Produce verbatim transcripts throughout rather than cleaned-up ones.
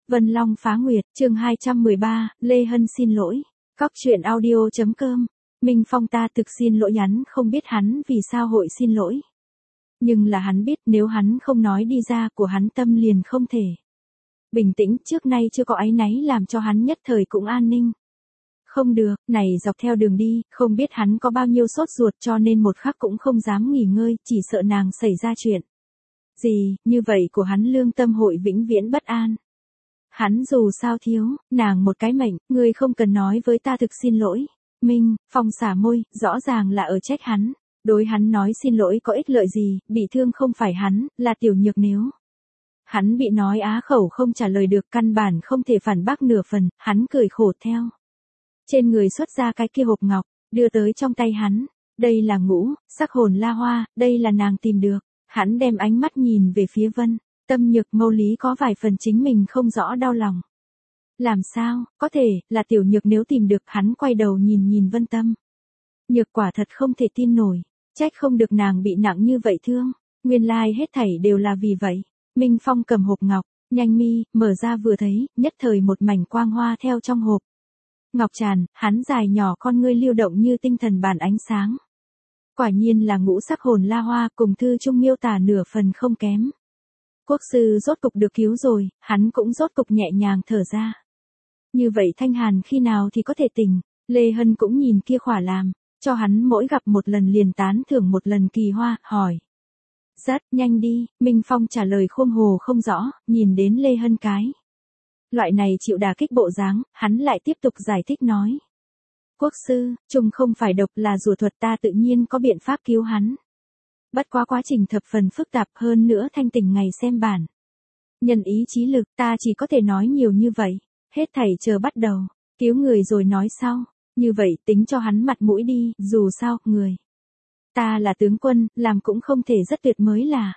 Vân Long phá nguyệt, chương hai trăm mười ba, Lê Hân xin lỗi. Cóc truyện audio.com. Minh Phong ta thực xin lỗi, hắn không biết hắn vì sao hội xin lỗi. Nhưng là hắn biết nếu hắn không nói đi ra của hắn tâm liền không thể. Bình tĩnh, trước nay chưa có áy náy làm cho hắn nhất thời cũng an ninh. Không được, này dọc theo đường đi, không biết hắn có bao nhiêu sốt ruột cho nên một khắc cũng không dám nghỉ ngơi, chỉ sợ nàng xảy ra chuyện. Gì, như vậy của hắn lương tâm hội vĩnh viễn bất an. Hắn dù sao thiếu, nàng một cái mệnh, ngươi không cần nói với ta thực xin lỗi. Minh Phong xả môi, rõ ràng là ở trách hắn. Đối hắn nói xin lỗi có ích lợi gì, bị thương không phải hắn, là Tiểu Nhược Nếu. Hắn bị nói á khẩu không trả lời được, căn bản không thể phản bác nửa phần, hắn cười khổ theo. Trên người xuất ra cái kia hộp ngọc, đưa tới trong tay hắn. Đây là ngũ, sắc hồn la hoa, đây là nàng tìm được. Hắn đem ánh mắt nhìn về phía Vân. Tâm Nhược Mâu lý có vài phần chính mình không rõ đau lòng. Làm sao, có thể, là Tiểu Nhược Nếu tìm được, hắn quay đầu nhìn nhìn Vân Tâm. Nhược quả thật không thể tin nổi, trách không được nàng bị nặng như vậy thương, nguyên lai hết thảy đều là vì vậy. Minh Phong cầm hộp ngọc, nhanh mi, mở ra vừa thấy, nhất thời một mảnh quang hoa theo trong hộp. Ngọc tràn, hắn dài nhỏ con ngươi lưu động như tinh thần bản ánh sáng. Quả nhiên là ngũ sắc hồn la hoa, cùng thư trung miêu tả nửa phần không kém. Quốc sư rốt cục được cứu rồi, hắn cũng rốt cục nhẹ nhàng thở ra. Như vậy Thanh Hàn khi nào thì có thể tỉnh, Lê Hân cũng nhìn kia khỏa làm, cho hắn mỗi gặp một lần liền tán thưởng một lần kỳ hoa, hỏi. Rất nhanh đi, Minh Phong trả lời khôn hồ không rõ, nhìn đến Lê Hân cái. Loại này chịu đả kích bộ dáng, hắn lại tiếp tục giải thích nói. Quốc sư, trùng không phải độc là rùa thuật, ta tự nhiên có biện pháp cứu hắn. Bất quá quá trình thập phần phức tạp, hơn nữa thanh tỉnh ngày xem bản. Nhân ý chí lực, ta chỉ có thể nói nhiều như vậy. Hết thảy chờ bắt đầu, cứu người rồi nói sau. Như vậy tính cho hắn mặt mũi đi, dù sao, người. Ta là tướng quân, làm cũng không thể rất tuyệt mới là.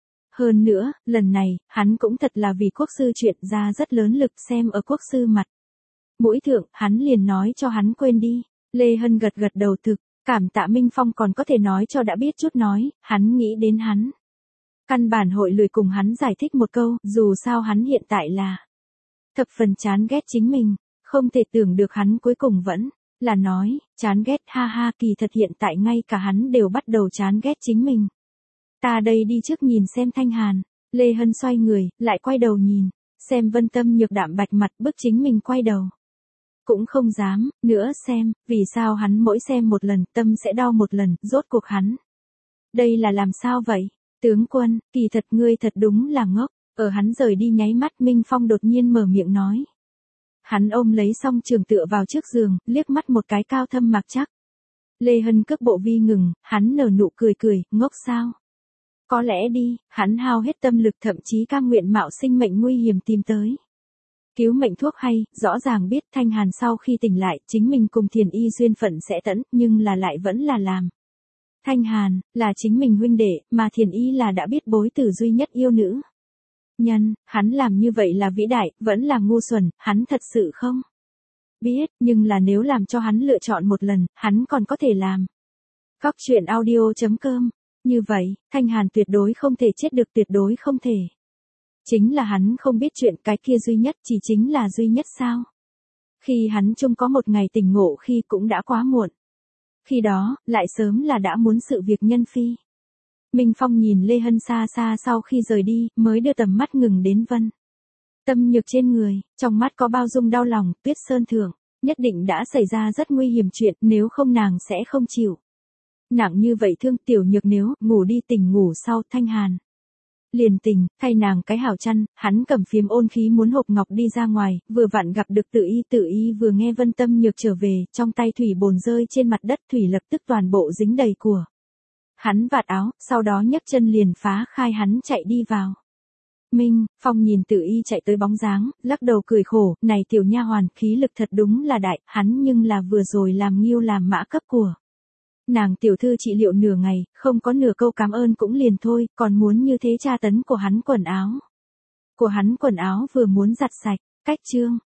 Hơn nữa, lần này, hắn cũng thật là vì quốc sư chuyện ra rất lớn lực xem ở quốc sư mặt. Mũi thượng, hắn liền nói cho hắn quên đi. Lê Hân gật gật đầu thực, cảm tạ Minh Phong còn có thể nói cho đã biết chút nói, hắn nghĩ đến hắn. Căn bản hội lười cùng hắn giải thích một câu, dù sao hắn hiện tại là thập phần chán ghét chính mình, không thể tưởng được hắn cuối cùng vẫn là nói, chán ghét, ha ha, kỳ thật hiện tại ngay cả hắn đều bắt đầu chán ghét chính mình. Ta đây đi trước nhìn xem Thanh Hàn. Lê Hân xoay người, lại quay đầu nhìn, xem Vân Tâm Nhược đạm bạch mặt bức chính mình quay đầu. Cũng không dám, nữa xem, vì sao hắn mỗi xem một lần, tâm sẽ đau một lần, rốt cuộc hắn. Đây là làm sao vậy? Tướng quân, kỳ thật ngươi thật đúng là ngốc. Ở hắn rời đi nháy mắt, Minh Phong đột nhiên mở miệng nói. Hắn ôm lấy song trường tựa vào trước giường, liếc mắt một cái cao thâm mặc chắc. Lê Hân cước bộ vi ngừng, hắn nở nụ cười cười, ngốc sao? Có lẽ đi, hắn hao hết tâm lực thậm chí cam nguyện mạo sinh mệnh nguy hiểm tìm tới. Cứu mệnh thuốc hay, rõ ràng biết Thanh Hàn sau khi tỉnh lại, chính mình cùng Thiền Y duyên phận sẽ tẫn, nhưng là lại vẫn là làm. Thanh Hàn, là chính mình huynh đệ, mà Thiền Y là đã biết bối tử duy nhất yêu nữ. Nhân, hắn làm như vậy là vĩ đại, vẫn là ngu xuẩn, hắn thật sự không biết, nhưng là nếu làm cho hắn lựa chọn một lần, hắn còn có thể làm. Cóc truyện audio.com. Như vậy, Thanh Hàn tuyệt đối không thể chết được, tuyệt đối không thể. Chính là hắn không biết chuyện, cái kia duy nhất chỉ chính là duy nhất sao. Khi hắn chung có một ngày tỉnh ngộ khi cũng đã quá muộn. Khi đó, lại sớm là đã muốn sự việc nhân phi. Minh Phong nhìn Lê Hân xa xa sau khi rời đi, mới đưa tầm mắt ngừng đến Vân Tâm Nhược trên người, trong mắt có bao dung đau lòng, Tuyết Sơn thượng, nhất định đã xảy ra rất nguy hiểm chuyện, nếu không nàng sẽ không chịu. Nặng như vậy thương, Tiểu Nhược Nếu, ngủ đi, tỉnh ngủ sau, Thanh Hàn. Liền tỉnh, thay nàng cái hào chăn, hắn cầm phiếm ôn khí muốn hộp ngọc đi ra ngoài, vừa vặn gặp được Tự Y, Tự Y vừa nghe Vân Tâm Nhược trở về, trong tay thủy bồn rơi trên mặt đất, thủy lập tức toàn bộ dính đầy của. Hắn vạt áo, sau đó nhấc chân liền phá khai hắn chạy đi vào. Minh Phong nhìn Tự Y chạy tới bóng dáng, lắc đầu cười khổ, này tiểu nha hoàn, khí lực thật đúng là đại, hắn nhưng là vừa rồi làm nghiêu làm mã cấp của. Nàng tiểu thư trị liệu nửa ngày, không có nửa câu cảm ơn cũng liền thôi, còn muốn như thế tra tấn của hắn quần áo. Của hắn quần áo vừa muốn giặt sạch, cách chương.